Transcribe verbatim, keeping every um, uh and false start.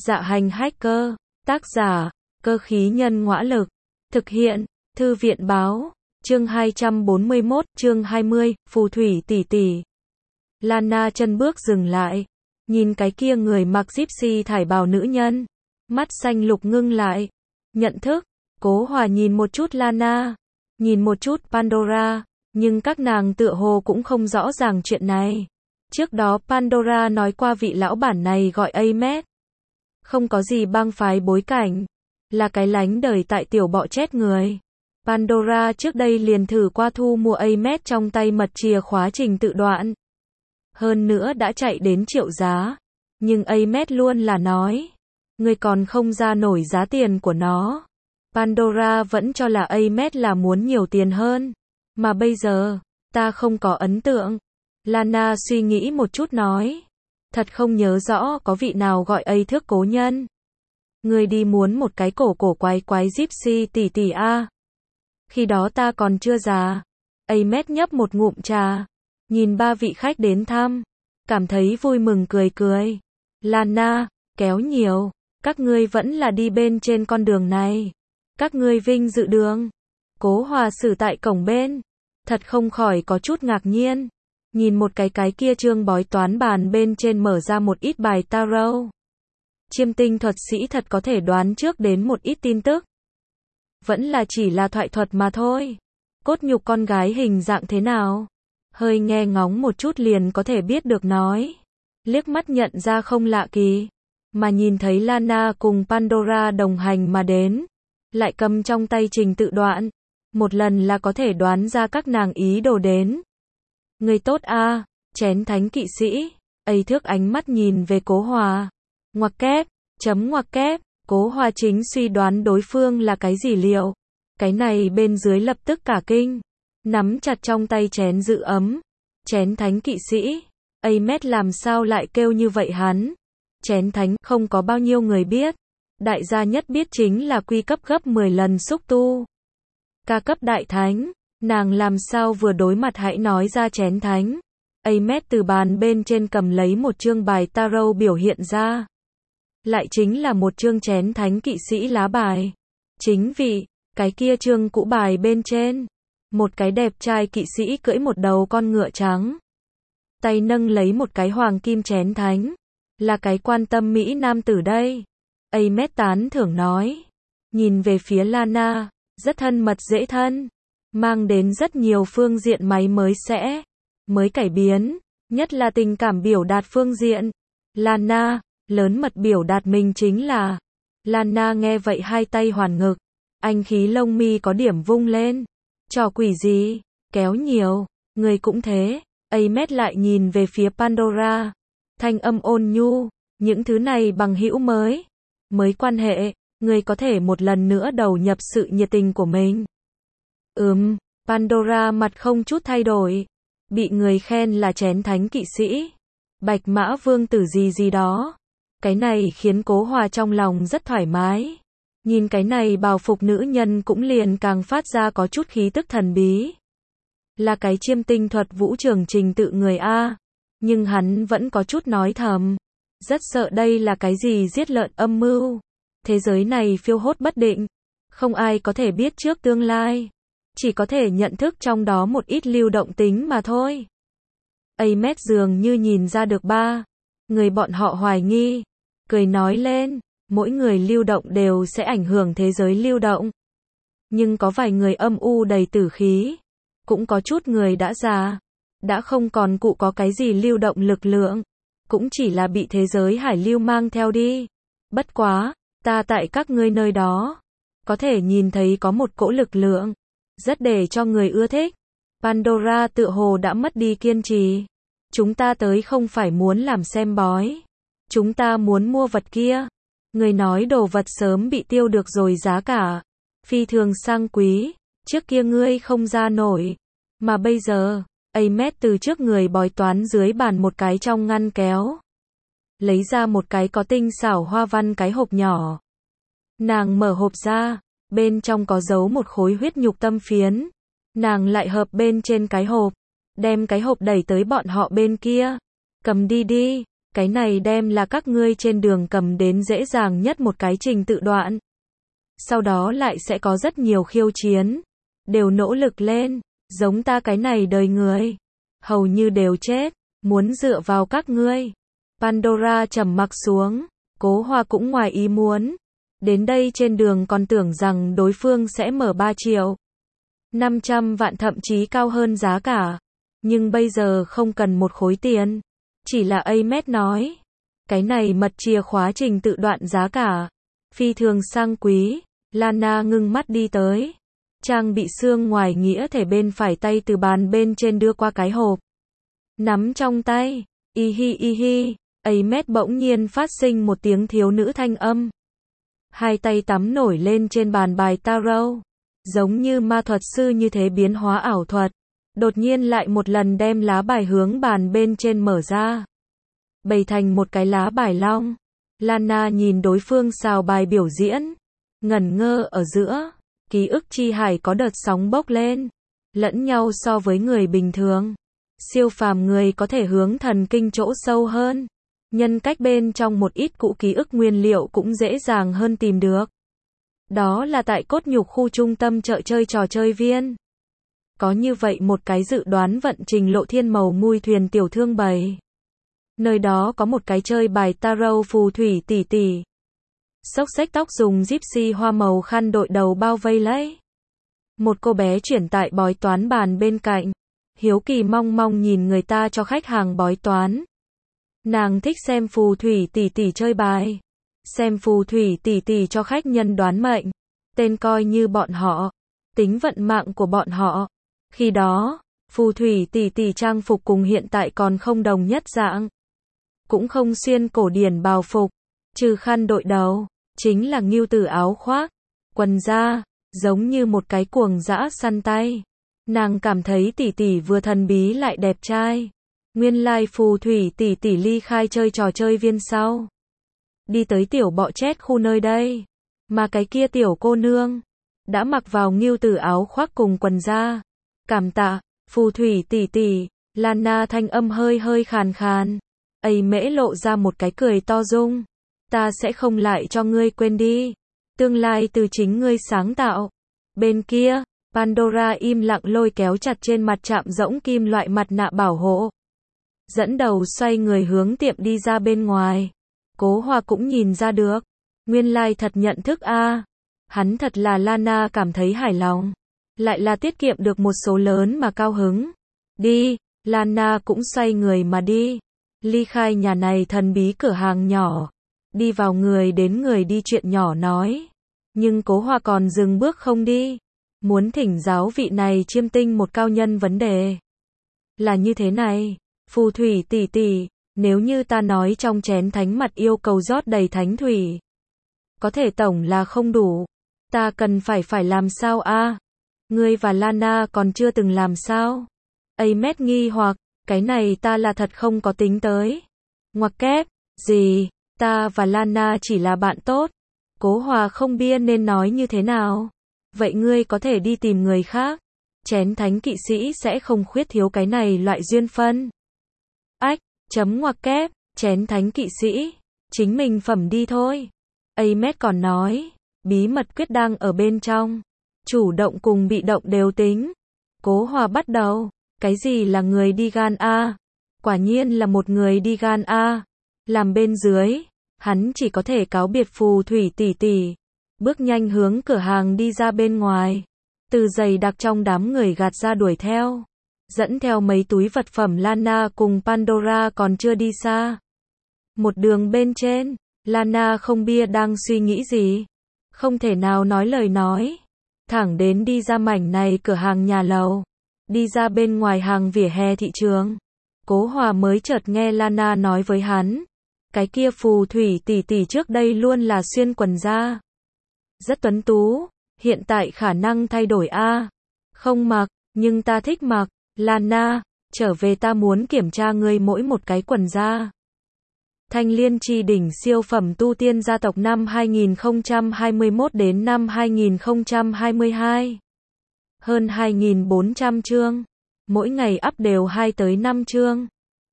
Dạ hành hacker, tác giả, cơ khí nhân ngõa lực, thực hiện, thư viện báo, chương hai trăm bốn mươi mốt, chương hai mươi, phù thủy tỷ tỷ. Lana chân bước dừng lại, nhìn cái kia người mặc gypsy thải bào nữ nhân, mắt xanh lục ngưng lại, nhận thức, Cố Hòa nhìn một chút Lana, nhìn một chút Pandora, nhưng các nàng tựa hồ cũng không rõ ràng chuyện này. Trước đó Pandora nói qua vị lão bản này gọi Ahmed. Không có gì bang phái bối cảnh, là cái lánh đời tại tiểu bọ chết người. Pandora trước đây liền thử qua thu mua Ahmed trong tay mật chìa khóa trình tự đoạn. Hơn nữa đã chạy đến triệu giá. Nhưng Ahmed luôn là nói, người còn không ra nổi giá tiền của nó. Pandora vẫn cho là Ahmed là muốn nhiều tiền hơn. Mà bây giờ, ta không có ấn tượng. Lana suy nghĩ một chút nói. Thật không nhớ rõ có vị nào gọi ấy thước cố nhân. Người đi muốn một cái cổ cổ quái quái gypsy tỷ tỷ a. Khi đó ta còn chưa già. Ahmed nhấp một ngụm trà. Nhìn ba vị khách đến thăm. Cảm thấy vui mừng cười cười. Lana, kéo nhiều. Các ngươi vẫn là đi bên trên con đường này. Các ngươi vinh dự đường. Cố Hòa xử tại cổng bên. Thật không khỏi có chút ngạc nhiên. Nhìn một cái cái kia chương bói toán bàn bên trên mở ra một ít bài tarot. Chiêm tinh thuật sĩ thật có thể đoán trước đến một ít tin tức. Vẫn là chỉ là thoại thuật mà thôi. Cốt nhục con gái hình dạng thế nào? Hơi nghe ngóng một chút liền có thể biết được nói. Liếc mắt nhận ra không lạ kỳ. Mà nhìn thấy Lana cùng Pandora đồng hành mà đến. Lại cầm trong tay trình tự đoạn. Một lần là có thể đoán ra các nàng ý đồ đến. Người tốt a, à, chén thánh kỵ sĩ. Ấy thước ánh mắt nhìn về Cố Hòa. Ngoặc kép, chấm ngoặc kép. Cố Hòa chính suy đoán đối phương là cái gì liệu. Cái này bên dưới lập tức cả kinh. Nắm chặt trong tay chén giữ ấm. Chén thánh kỵ sĩ. Ahmed làm sao lại kêu như vậy hắn. Chén thánh không có bao nhiêu người biết. Đại gia nhất biết chính là quy cấp gấp mười lần xúc tu. Ca cấp đại thánh. Nàng làm sao vừa đối mặt hãy nói ra chén thánh. Ahmed từ bàn bên trên cầm lấy một chương bài tarot biểu hiện ra. Lại chính là một chương chén thánh kỵ sĩ lá bài. Chính vị, cái kia chương cũ bài bên trên. Một cái đẹp trai kỵ sĩ cưỡi một đầu con ngựa trắng. Tay nâng lấy một cái hoàng kim chén thánh. Là cái quan tâm Mỹ nam tử đây. Ahmed tán thưởng nói. Nhìn về phía Lana, rất thân mật dễ thân. Mang đến rất nhiều phương diện máy mới sẽ, mới cải biến, nhất là tình cảm biểu đạt phương diện. Lana, lớn mật biểu đạt mình chính là. Lana nghe vậy hai tay hoàn ngực, anh khí lông mi có điểm vung lên. Trò quỷ gì, kéo nhiều, người cũng thế. Ahmed lại nhìn về phía Pandora, thanh âm ôn nhu, những thứ này bằng hữu mới, mới quan hệ, người có thể một lần nữa đầu nhập sự nhiệt tình của mình. Ừm, Pandora mặt không chút thay đổi. Bị người khen là chén thánh kỵ sĩ. Bạch mã vương tử gì gì đó. Cái này khiến Cố Hòa trong lòng rất thoải mái. Nhìn cái này bào phục nữ nhân cũng liền càng phát ra có chút khí tức thần bí. Là cái chiêm tinh thuật vũ trường trình tự người A. Nhưng hắn vẫn có chút nói thầm. Rất sợ đây là cái gì giết lợn âm mưu. Thế giới này phiêu hốt bất định. Không ai có thể biết trước tương lai. Chỉ có thể nhận thức trong đó một ít lưu động tính mà thôi. Ahmed dường như nhìn ra được ba người bọn họ hoài nghi. Cười nói lên, mỗi người lưu động đều sẽ ảnh hưởng thế giới lưu động. Nhưng có vài người âm u đầy tử khí. Cũng có chút người đã già. Đã không còn cụ có cái gì lưu động lực lượng. Cũng chỉ là bị thế giới hải lưu mang theo đi. Bất quá, ta tại các ngươi nơi đó. Có thể nhìn thấy có một cỗ lực lượng. Rất để cho người ưa thích. Pandora tựa hồ đã mất đi kiên trì. Chúng ta tới không phải muốn làm xem bói. Chúng ta muốn mua vật kia. Người nói đồ vật sớm bị tiêu được rồi giá cả. Phi thường sang quý. Trước kia ngươi không ra nổi. Mà bây giờ, Ahmed từ trước người bói toán dưới bàn một cái trong ngăn kéo. Lấy ra một cái có tinh xảo hoa văn cái hộp nhỏ. Nàng mở hộp ra. Bên trong có giấu một khối huyết nhục tâm phiến. Nàng lại hợp bên trên cái hộp. Đem cái hộp đẩy tới bọn họ bên kia. Cầm đi đi. Cái này đem là các ngươi trên đường cầm đến dễ dàng nhất một cái trình tự đoạn. Sau đó lại sẽ có rất nhiều khiêu chiến. Đều nỗ lực lên, giống ta cái này đời người. Hầu như đều chết, muốn dựa vào các ngươi. Pandora trầm mặc xuống, Cố Hoa cũng ngoài ý muốn. Đến đây trên đường còn tưởng rằng đối phương sẽ mở ba triệu. năm trăm vạn thậm chí cao hơn giá cả. Nhưng bây giờ không cần một khối tiền. Chỉ là Ahmed nói. Cái này mật chìa khóa trình tự đoạn giá cả. Phi thường sang quý. Lana ngưng mắt đi tới. Trang bị xương ngoài nghĩa thể bên phải tay từ bàn bên trên đưa qua cái hộp. Nắm trong tay. Y hi y hi. Ahmed bỗng nhiên phát sinh một tiếng thiếu nữ thanh âm. Hai tay tắm nổi lên trên bàn bài tarot. Giống như ma thuật sư như thế biến hóa ảo thuật. Đột nhiên lại một lần đem lá bài hướng bàn bên trên mở ra. Bày thành một cái lá bài long. Lana nhìn đối phương xào bài biểu diễn. Ngẩn ngơ ở giữa. Ký ức chi hải có đợt sóng bốc lên. Lẫn nhau so với người bình thường. Siêu phàm người có thể hướng thần kinh chỗ sâu hơn. Nhân cách bên trong một ít cũ ký ức nguyên liệu cũng dễ dàng hơn tìm được. Đó là tại cốt nhục khu trung tâm chợ chơi trò chơi viên. Có như vậy một cái dự đoán vận trình lộ thiên màu mui thuyền tiểu thương bày. Nơi đó có một cái chơi bài tarot phù thủy tỷ tỷ. Xốc xếch tóc dùng gypsy hoa màu khăn đội đầu bao vây lấy. Một cô bé chuyển tại bói toán bàn bên cạnh. Hiếu kỳ mong mong nhìn người ta cho khách hàng bói toán. Nàng thích xem phù thủy tỷ tỷ chơi bài. Xem phù thủy tỷ tỷ cho khách nhân đoán mệnh. Tên coi như bọn họ. Tính vận mạng của bọn họ. Khi đó, phù thủy tỷ tỷ trang phục cùng hiện tại còn không đồng nhất dạng. Cũng không xuyên cổ điển bào phục. Trừ khăn đội đầu. Chính là ngưu tử áo khoác. Quần da. Giống như một cái cuồng dã săn tay. Nàng cảm thấy tỷ tỷ vừa thần bí lại đẹp trai. Nguyên lai phù thủy tỷ tỷ ly khai chơi trò chơi viên sau. Đi tới tiểu bọ chét khu nơi đây. Mà cái kia tiểu cô nương. Đã mặc vào ngưu tử áo khoác cùng quần da. Cảm tạ, phù thủy tỷ tỷ. Lana thanh âm hơi hơi khàn khàn. Ấy mễ lộ ra một cái cười to dung. Ta sẽ không lại cho ngươi quên đi. Tương lai từ chính ngươi sáng tạo. Bên kia, Pandora im lặng lôi kéo chặt trên mặt chạm rỗng kim loại mặt nạ bảo hộ. Dẫn đầu xoay người hướng tiệm đi ra bên ngoài. Cố Hoa cũng nhìn ra được. Nguyên lai thật nhận thức a. À. Hắn thật là Lana cảm thấy hài lòng. Lại là tiết kiệm được một số lớn mà cao hứng. Đi, Lana cũng xoay người mà đi. Ly khai nhà này thần bí cửa hàng nhỏ. Đi vào người đến người đi chuyện nhỏ nói. Nhưng Cố Hoa còn dừng bước không đi. Muốn thỉnh giáo vị này chiêm tinh một cao nhân vấn đề. Là như thế này. Phù thủy tỷ tỷ, nếu như ta nói trong chén thánh mặt yêu cầu rót đầy thánh thủy. Có thể tổng là không đủ. Ta cần phải phải làm sao a? À? Ngươi và Lana còn chưa từng làm sao? Ahmed nghi hoặc, cái này ta là thật không có tính tới. Ngoặc kép, gì, ta và Lana chỉ là bạn tốt. Cố Hòa không biết nên nói như thế nào. Vậy ngươi có thể đi tìm người khác. Chén thánh kỵ sĩ sẽ không khuyết thiếu cái này loại duyên phân. Ách, chấm ngoặc kép, chén thánh kỵ sĩ, chính mình phẩm đi thôi. Ahmed còn nói, bí mật quyết đang ở bên trong. Chủ động cùng bị động đều tính. Cố Hòa bắt đầu, cái gì là người đi gan a? Quả nhiên là một người đi gan a. Làm bên dưới, hắn chỉ có thể cáo biệt phù thủy tỷ tỷ. Bước nhanh hướng cửa hàng đi ra bên ngoài. Từ dày đặc trong đám người gạt ra đuổi theo. Dẫn theo mấy túi vật phẩm. Lana cùng Pandora còn chưa đi xa. Một đường bên trên, Lana không biết đang suy nghĩ gì. Không thể nào nói lời nói. Thẳng đến đi ra mảnh này cửa hàng nhà lầu. Đi ra bên ngoài hàng vỉa hè thị trường. Cố Hòa mới chợt nghe Lana nói với hắn. Cái kia phù thủy tỷ tỷ trước đây luôn là xuyên quần da. Rất tuấn tú. Hiện tại khả năng thay đổi a. Không mặc, nhưng ta thích mặc. Lana, trở về ta muốn kiểm tra ngươi mỗi một cái quần da. Thanh Liên Chi đỉnh siêu phẩm tu tiên gia tộc năm hai nghìn không trăm hai mươi mốt đến năm hai nghìn không trăm hai mươi hai. Hơn hai nghìn bốn trăm chương. Mỗi ngày up đều hai tới năm chương.